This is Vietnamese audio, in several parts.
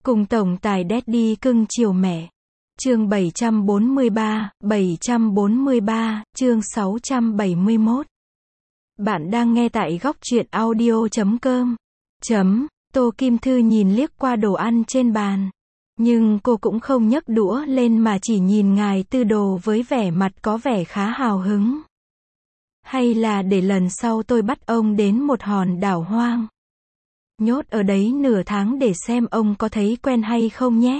Cùng tổng tài Daddy cưng chiều mẹ. Chương 743, chương 671. Bạn đang nghe tại góc truyện audio.com. Tô Kim Thư nhìn liếc qua đồ ăn trên bàn. Nhưng cô cũng không nhấc đũa lên mà chỉ nhìn ngài Tư Đồ với vẻ mặt có vẻ khá hào hứng. Hay là để lần sau tôi bắt ông đến một hòn đảo hoang. Nhốt ở đấy nửa tháng để xem ông có thấy quen hay không nhé.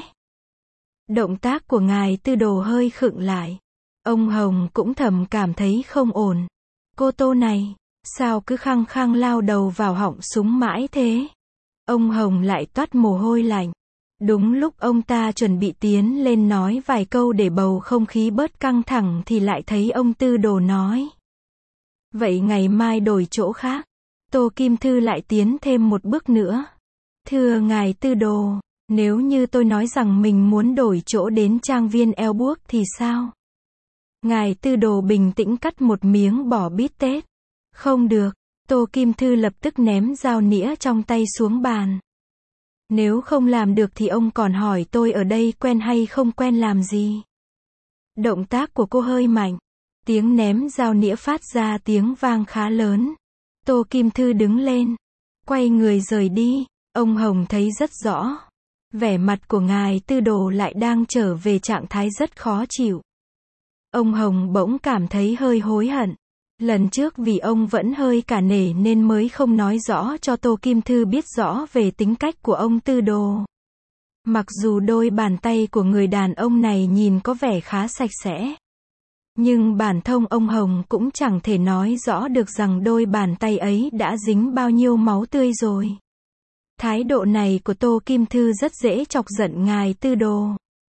Động tác của ngài Tư Đồ hơi khựng lại. Ông Hồng cũng thầm cảm thấy không ổn. Cô Tô này, sao cứ khăng khăng lao đầu vào họng súng mãi thế? Ông Hồng lại toát mồ hôi lạnh. Đúng lúc ông ta chuẩn bị tiến lên nói vài câu để bầu không khí bớt căng thẳng thì lại thấy ông Tư Đồ nói. Vậy ngày mai đổi chỗ khác. Tô Kim Thư lại tiến thêm một bước nữa. Thưa ngài Tư Đồ, nếu như tôi nói rằng mình muốn đổi chỗ đến trang viên Elbrook thì sao? Ngài Tư Đồ bình tĩnh cắt một miếng bò bít tết. Không được. Tô Kim Thư lập tức ném dao nĩa trong tay xuống bàn. Nếu không làm được thì ông còn hỏi tôi ở đây quen hay không quen làm gì? Động tác của cô hơi mạnh. Tiếng ném dao nĩa phát ra tiếng vang khá lớn. Tô Kim Thư đứng lên. Quay người rời đi. Ông Hồng thấy rất rõ. Vẻ mặt của ngài Tư Đồ lại đang trở về trạng thái rất khó chịu. Ông Hồng bỗng cảm thấy hơi hối hận. Lần trước vì ông vẫn hơi cả nể nên mới không nói rõ cho Tô Kim Thư biết rõ về tính cách của ông Tư Đồ. Mặc dù đôi bàn tay của người đàn ông này nhìn có vẻ khá sạch sẽ. Nhưng bản thân ông Hồng cũng chẳng thể nói rõ được rằng đôi bàn tay ấy đã dính bao nhiêu máu tươi rồi. Thái độ này của Tô Kim Thư rất dễ chọc giận ngài Tư Đồ.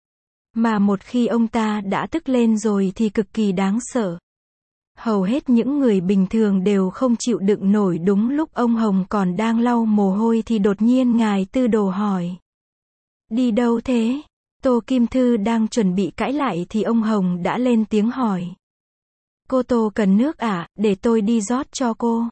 Mà một khi ông ta đã tức lên rồi thì cực kỳ đáng sợ. Hầu hết những người bình thường đều không chịu đựng nổi. Đúng lúc ông Hồng còn đang lau mồ hôi thì đột nhiên ngài Tư Đồ hỏi. Đi đâu thế? Tô Kim Thư đang chuẩn bị cãi lại thì ông Hồng đã lên tiếng hỏi. Cô Tô cần nước à, để tôi đi rót cho cô.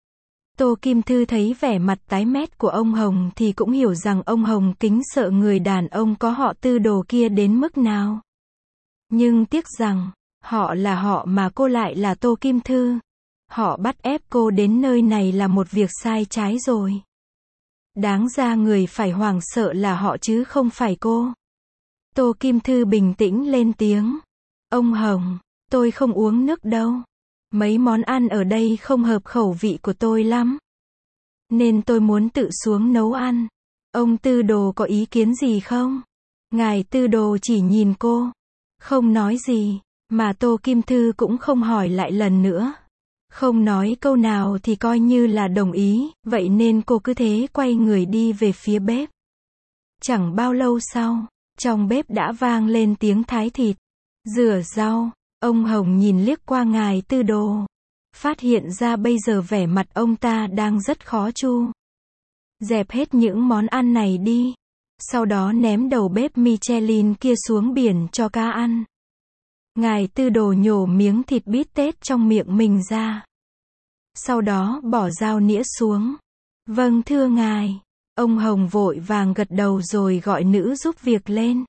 Tô Kim Thư thấy vẻ mặt tái mét của ông Hồng thì cũng hiểu rằng ông Hồng kính sợ người đàn ông có họ Tư Đồ kia đến mức nào. Nhưng tiếc rằng, họ là họ mà cô lại là Tô Kim Thư. Họ bắt ép cô đến nơi này là một việc sai trái rồi. Đáng ra người phải hoảng sợ là họ chứ không phải cô. Tô Kim Thư bình tĩnh lên tiếng. Ông Hồng, tôi không uống nước đâu. Mấy món ăn ở đây không hợp khẩu vị của tôi lắm. Nên tôi muốn tự xuống nấu ăn. Ông Tư Đồ có ý kiến gì không? Ngài Tư Đồ chỉ nhìn cô. Không nói gì. Mà Tô Kim Thư cũng không hỏi lại lần nữa. Không nói câu nào thì coi như là đồng ý. Vậy nên cô cứ thế quay người đi về phía bếp. Chẳng bao lâu sau, trong bếp đã vang lên tiếng thái thịt, rửa rau. Ông Hồng nhìn liếc qua ngài Tư Đồ. Phát hiện ra bây giờ vẻ mặt ông ta đang rất khó chu. Dẹp hết những món ăn này đi. Sau đó ném đầu bếp Michelin kia xuống biển cho cá ăn. Ngài Tư Đồ nhổ miếng thịt bít tết trong miệng mình ra. Sau đó bỏ dao nĩa xuống. Vâng thưa ngài. Ông Hồng vội vàng gật đầu rồi gọi nữ giúp việc lên.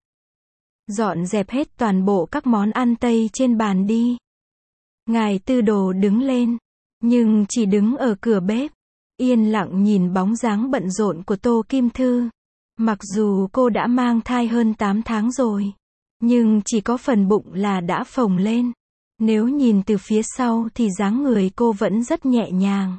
Dọn dẹp hết toàn bộ các món ăn Tây trên bàn đi. Ngài Tư Đồ đứng lên. Nhưng chỉ đứng ở cửa bếp. Yên lặng nhìn bóng dáng bận rộn của Tô Kim Thư. Mặc dù cô đã mang thai hơn 8 tháng rồi. Nhưng chỉ có phần bụng là đã phồng lên. Nếu nhìn từ phía sau thì dáng người cô vẫn rất nhẹ nhàng.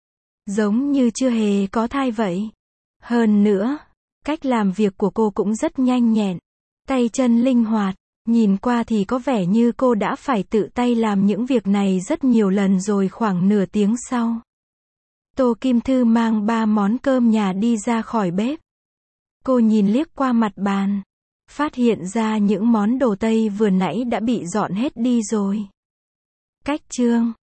Giống như chưa hề có thai vậy. Hơn nữa, cách làm việc của cô cũng rất nhanh nhẹn. Tay chân linh hoạt. Nhìn qua thì có vẻ như cô đã phải tự tay làm những việc này rất nhiều lần rồi. Khoảng nửa tiếng sau, Tô Kim Thư mang 3 món cơm nhà đi ra khỏi bếp. Cô nhìn liếc qua mặt bàn. Phát hiện ra những món đồ Tây vừa nãy đã bị dọn hết đi rồi. Cách chương